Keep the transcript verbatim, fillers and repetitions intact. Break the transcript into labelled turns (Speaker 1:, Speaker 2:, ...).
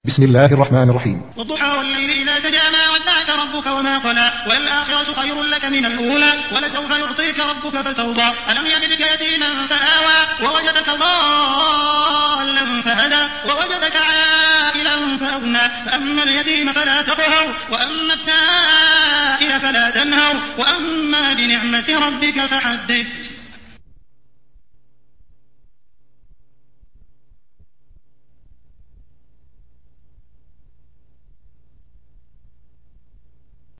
Speaker 1: بسم الله الرحمن الرحيم.
Speaker 2: والضحى والليل إذا سجى ما ودعك ربك وما قلى والآخرة خير لك من الأولى ولسوف يعطيك ربك فترضى ألم يجدك يتيما فآوى ووجدك ضالا فهدى ووجدك عائلا فأغنى فأما اليتيم فلا تقهر وأما السائل فلا تنهر وأما بنعمة ربك فحدث.